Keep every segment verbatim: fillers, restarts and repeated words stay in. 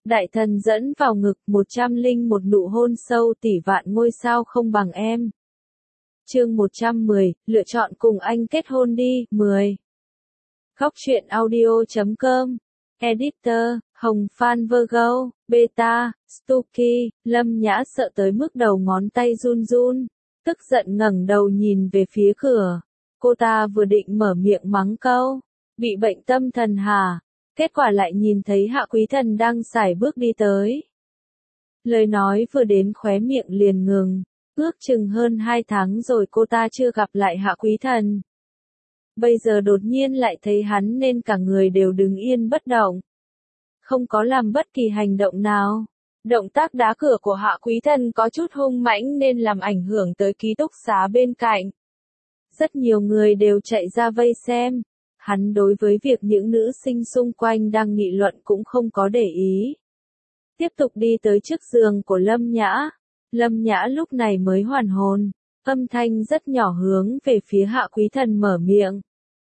Đại thần dẫn vào ngực, một trăm linh một nụ hôn sâu tỷ vạn ngôi sao không bằng em. Chương một trăm mười, lựa chọn cùng anh kết hôn đi, mười. Góc truyện audio chấm com. Editor, Hồng Phan Virgo, Beta, Stucky, Lâm Nhã sợ tới mức đầu ngón tay run run, tức giận ngẩng đầu nhìn về phía cửa. Cô ta vừa định mở miệng mắng câu, bị bệnh tâm thần hả? Kết quả lại nhìn thấy Hạ Quý Thần đang sải bước đi tới. Lời nói vừa đến khóe miệng liền ngừng, ước chừng hơn hai tháng rồi cô ta chưa gặp lại Hạ Quý Thần. Bây giờ đột nhiên lại thấy hắn nên cả người đều đứng yên bất động. Không có làm bất kỳ hành động nào. Động tác đá cửa của Hạ Quý Thần có chút hung mãnh nên làm ảnh hưởng tới ký túc xá bên cạnh. Rất nhiều người đều chạy ra vây xem. Hắn đối với việc những nữ sinh xung quanh đang nghị luận cũng không có để ý. Tiếp tục đi tới trước giường của Lâm Nhã. Lâm Nhã lúc này mới hoàn hồn. Âm thanh rất nhỏ hướng về phía Hạ Quý Thần mở miệng.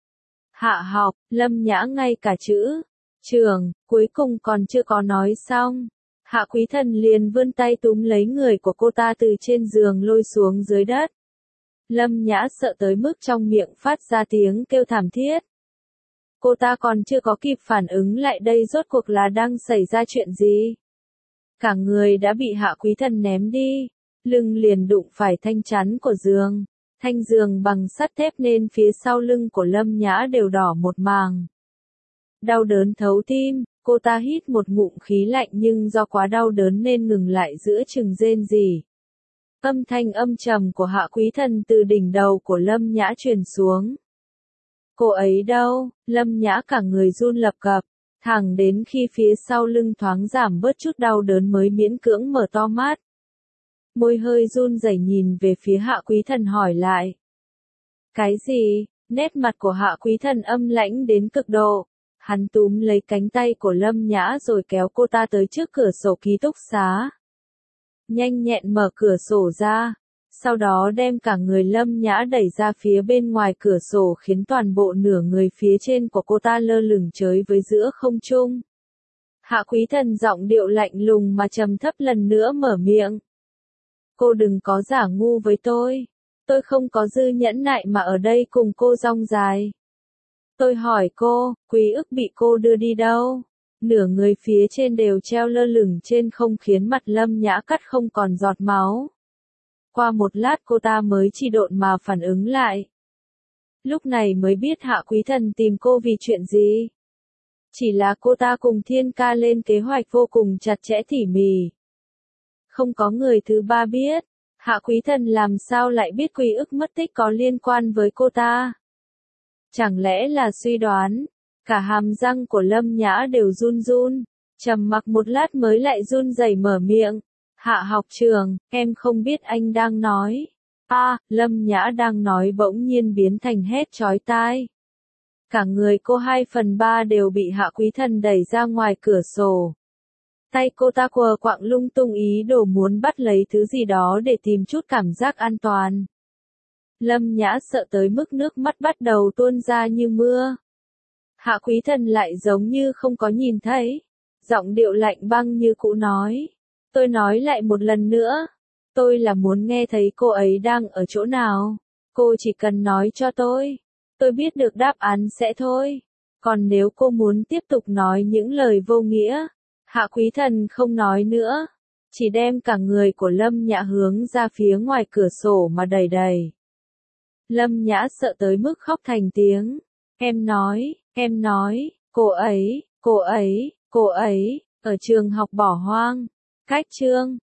Hạ học, Lâm Nhã ngay cả chữ trường, cuối cùng còn chưa có nói xong. Hạ Quý Thần liền vươn tay túm lấy người của cô ta từ trên giường lôi xuống dưới đất. Lâm Nhã sợ tới mức trong miệng phát ra tiếng kêu thảm thiết. Cô ta còn chưa có kịp phản ứng lại đây rốt cuộc là đang xảy ra chuyện gì. Cả người đã bị Hạ Quý Thần ném đi, lưng liền đụng phải thanh chắn của giường. Thanh giường bằng sắt thép nên phía sau lưng của Lâm Nhã đều đỏ một màng. Đau đớn thấu tim, cô ta hít một ngụm khí lạnh nhưng do quá đau đớn nên ngừng lại giữa chừng rên rỉ. Âm thanh âm trầm của Hạ Quý Thần từ đỉnh đầu của Lâm Nhã truyền xuống. Cô ấy đâu? Lâm Nhã cả người run lập cập, thẳng đến khi phía sau lưng thoáng giảm bớt chút đau đớn mới miễn cưỡng mở to mắt. Môi hơi run rẩy nhìn về phía Hạ Quý Thần hỏi lại. Cái gì? Nét mặt của Hạ Quý Thần âm lãnh đến cực độ. Hắn túm lấy cánh tay của Lâm Nhã rồi kéo cô ta tới trước cửa sổ ký túc xá. Nhanh nhẹn mở cửa sổ ra. Sau đó đem cả người Lâm Nhã đẩy ra phía bên ngoài cửa sổ khiến toàn bộ nửa người phía trên của cô ta lơ lửng chới với giữa không trung. Hạ Quý Thần giọng điệu lạnh lùng mà trầm thấp lần nữa mở miệng. Cô đừng có giả ngu với tôi. Tôi không có dư nhẫn nại mà ở đây cùng cô rong dài. Tôi hỏi cô, Quý ức bị cô đưa đi đâu? Nửa người phía trên đều treo lơ lửng trên không khiến mặt Lâm Nhã cắt không còn giọt máu. Qua một lát cô ta mới chỉ độn mà phản ứng lại. Lúc này mới biết Hạ Quý Thần tìm cô vì chuyện gì. Chỉ là cô ta cùng Thiên Ca lên kế hoạch vô cùng chặt chẽ tỉ mỉ. Không có người thứ ba biết. Hạ Quý Thần làm sao lại biết Quý ức mất tích có liên quan với cô ta? Chẳng lẽ là suy đoán? Cả hàm răng của Lâm Nhã đều run run. Trầm mặc một lát mới lại run rẩy mở miệng. Hạ học trường, em không biết anh đang nói. A, à, Lâm Nhã đang nói bỗng nhiên biến thành hét chói tai. Cả người cô hai phần ba đều bị Hạ Quý Thần đẩy ra ngoài cửa sổ. Tay cô ta quờ quạng lung tung ý đồ muốn bắt lấy thứ gì đó để tìm chút cảm giác an toàn. Lâm Nhã sợ tới mức nước mắt bắt đầu tuôn ra như mưa. Hạ Quý Thần lại giống như không có nhìn thấy. Giọng điệu lạnh băng như cũ nói. Tôi nói lại một lần nữa. Tôi là muốn nghe thấy cô ấy đang ở chỗ nào. Cô chỉ cần nói cho tôi. Tôi biết được đáp án sẽ thôi. Còn nếu cô muốn tiếp tục nói những lời vô nghĩa. Hạ Quý Thần không nói nữa. Chỉ đem cả người của Lâm Nhã hướng ra phía ngoài cửa sổ mà đẩy đẩy. Lâm Nhã sợ tới mức khóc thành tiếng. Em nói, em nói, cô ấy, cô ấy, cô ấy, ở trường học bỏ hoang. Cách chương,